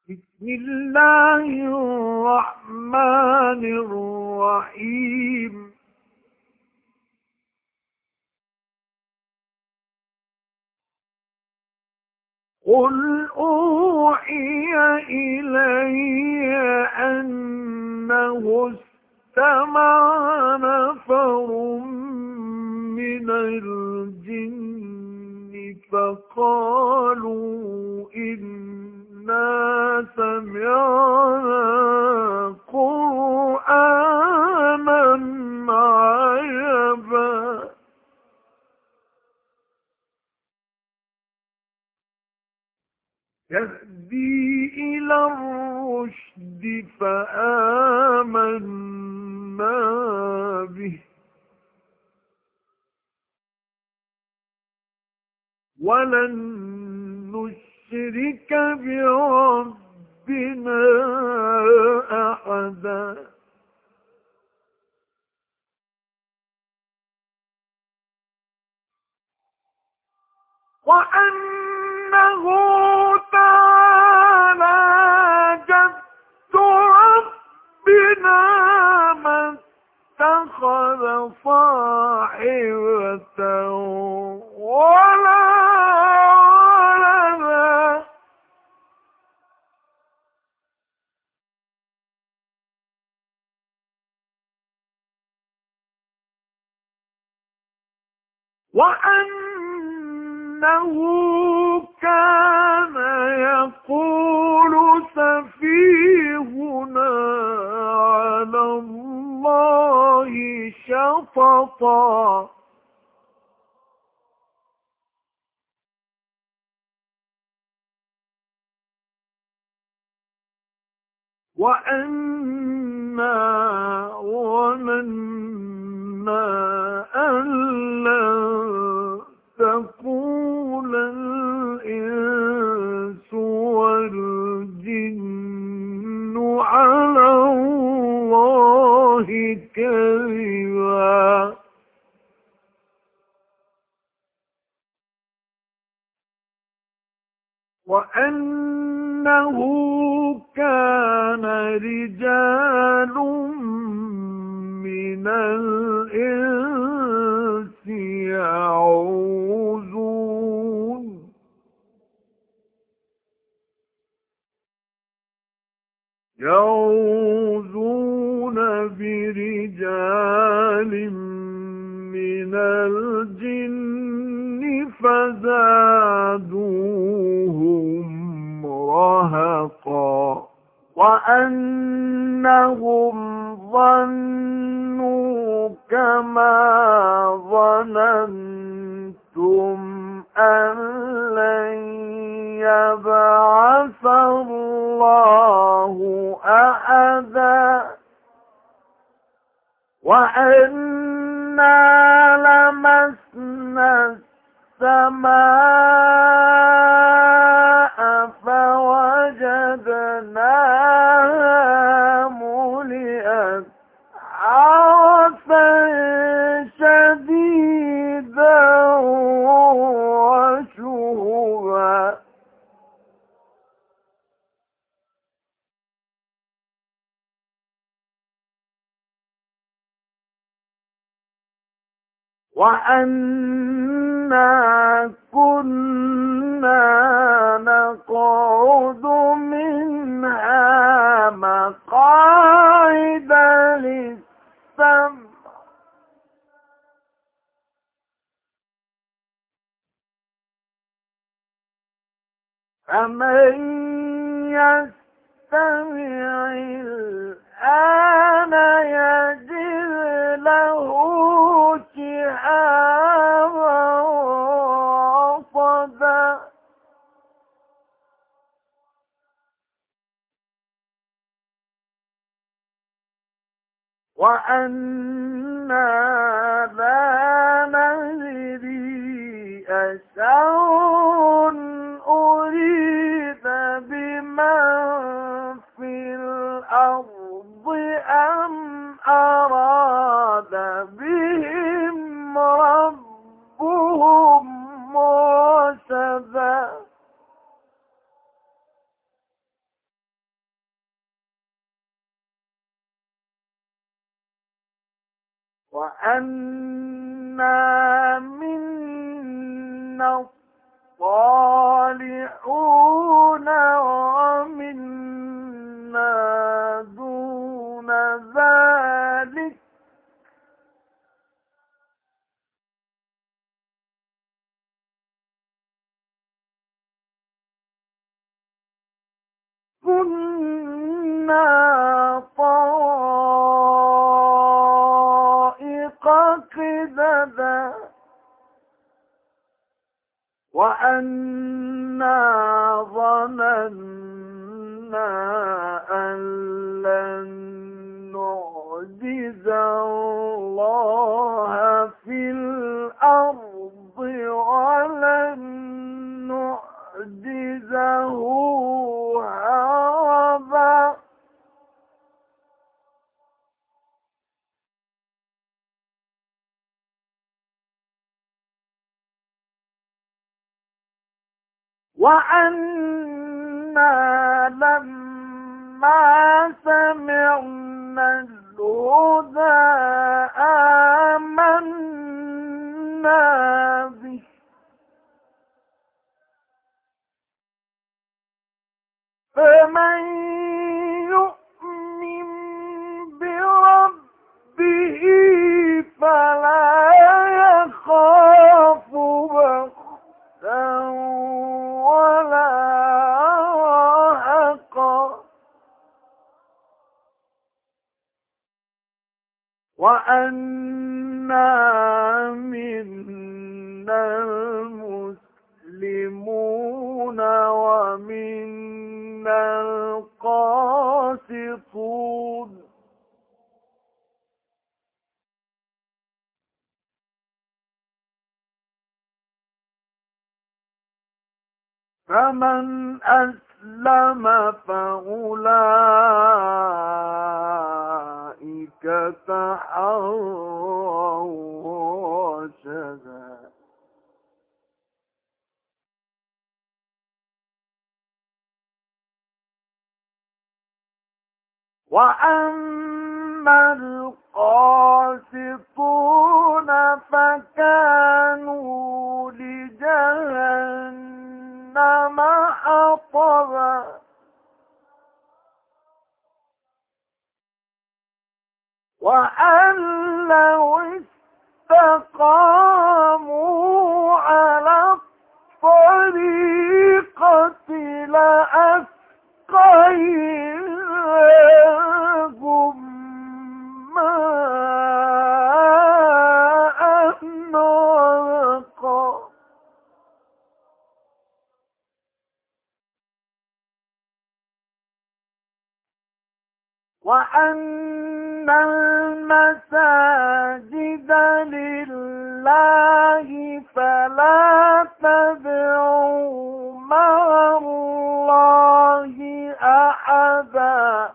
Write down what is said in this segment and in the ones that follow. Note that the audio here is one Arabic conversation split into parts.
بسم الله الرحمن الرحيم. قل أوحي إلي أنه استمع نفر من الجن فقالوا إنا سمعنا قرآنا عجبا يهدي إلى الرشد فآمنا به ولن نشرك بربنا أحدا وأنه تعالى جد ربنا ما اتخذ صاحبة ولا ولدا وأنه كان يقول سفيهنا على الله شططا وأنا ظننا أن لن تقول الإنس والجن على الله كذبا وأنه كان رجال من الإنس يعوذون برجال من الجن فزادوهم رهقا وأنهم ظنوا كما ظننتم أن لن يبعث الله أحدا وأنا لمسنا السماء فوجدناها ملئت حرسا شديدا وشهبا وأنا كنا نقعد منها مقاعد للسمع فمن يستمع الآن يجد له شهابا رصدا وأنا لا ندري أشر أريد بمن في الأرض أم أراد بهم ربهم رشدا وأنا منا الصالحون ومنا دون ذلك كنا طرائق قددا وأنا ظننا أن لن نعجز الله في الأرض ولن نعجزه هربا وأنا لما سمعنا الهدى آمنا به فمن يؤمن بربه فلا يخاف بخسا ولا رهقا وأنا منا المسلمون ومنا القاسطون فمن أسلم فأولئك تحروا رشدا وأما القاسطون فكانوا لجهنم حطبا وأن لو استقاموا على الطريقة لأسقيناهم ماء غدقا وأن المساجد لله فلا تدعوا مع الله أحدا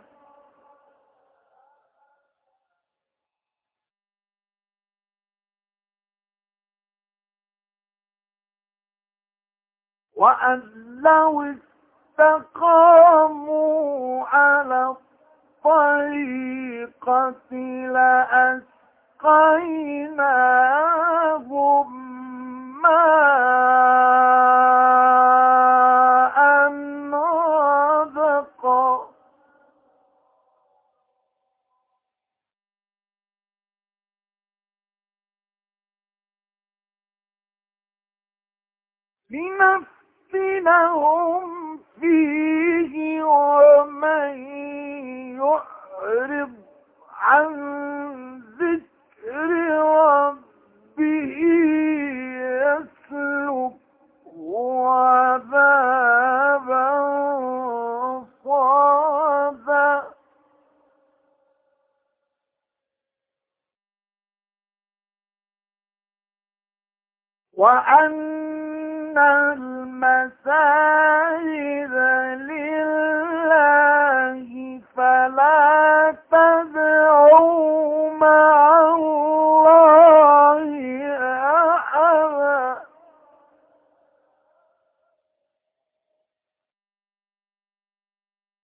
وأن لو استقاموا على الطريقة لأسقيناهم ماء غدقا لنفتنهم فيه ومن يعرض عن ذكر ربه يسلكه عذابا صعدا وأن المساجد لله فلا تدعوا مع الله أحدا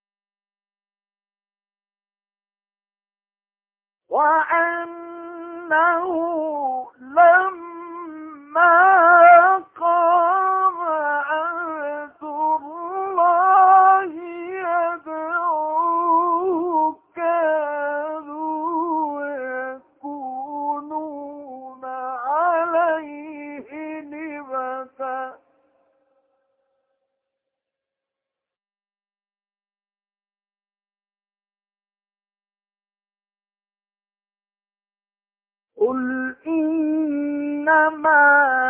وأن لما قام عبد الله يدعوه كادوا يكونون عليه لبدا قل إنما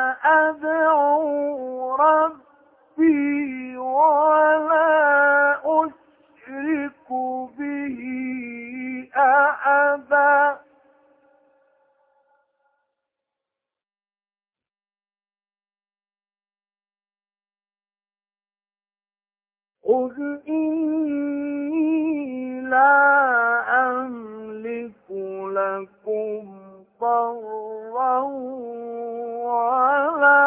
أدعو ربي ولا أشرك به أحدا قل إني لا أملك لكم ضرا ولا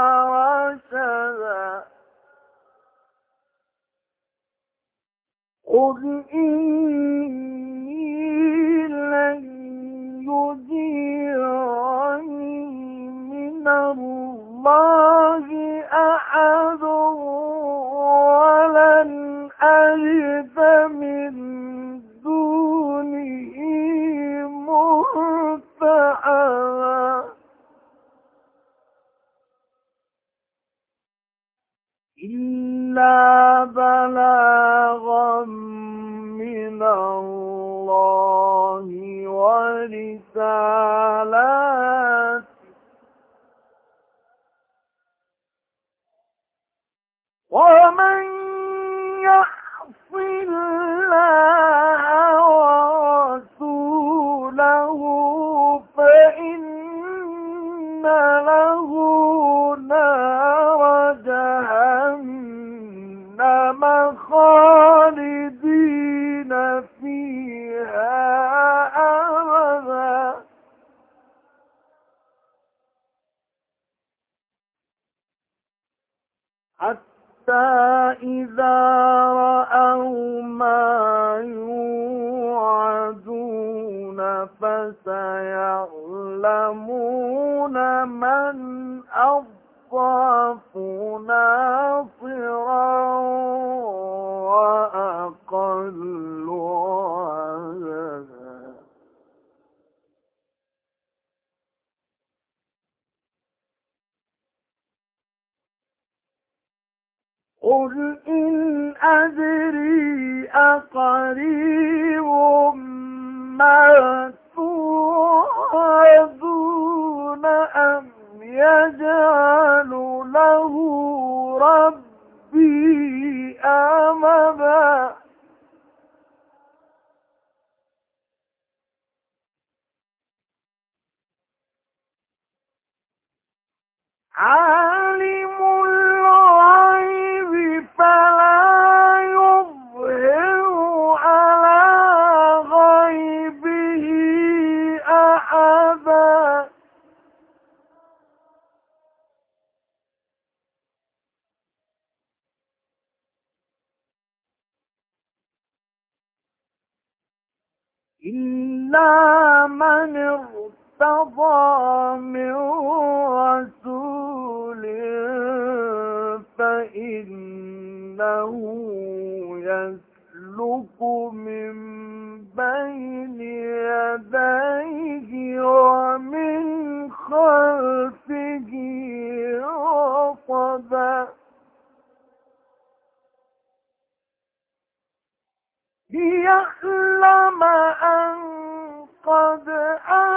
رشدا قل إني لن يجيرني من الله أحد ولن أجد من دونه ملتحدا إلا بلاغا من الله ورسالاته ومن يعص الله ورسوله فإن له نار جهنم خالدين فيها أبدا حتى إذا رأوا ما يوعدون فسيعلمون من أضعف ناصرا وأقل عددا قل إن أدري أقريب ما توعدون أم يجعل له ربي أمدا عالم الغيب فلا يظهر على غيبه أحدا إلا من ارتضى من رسول فإنه يسلك من بين يديه ومن خلفه رصدا ليعلم أن قد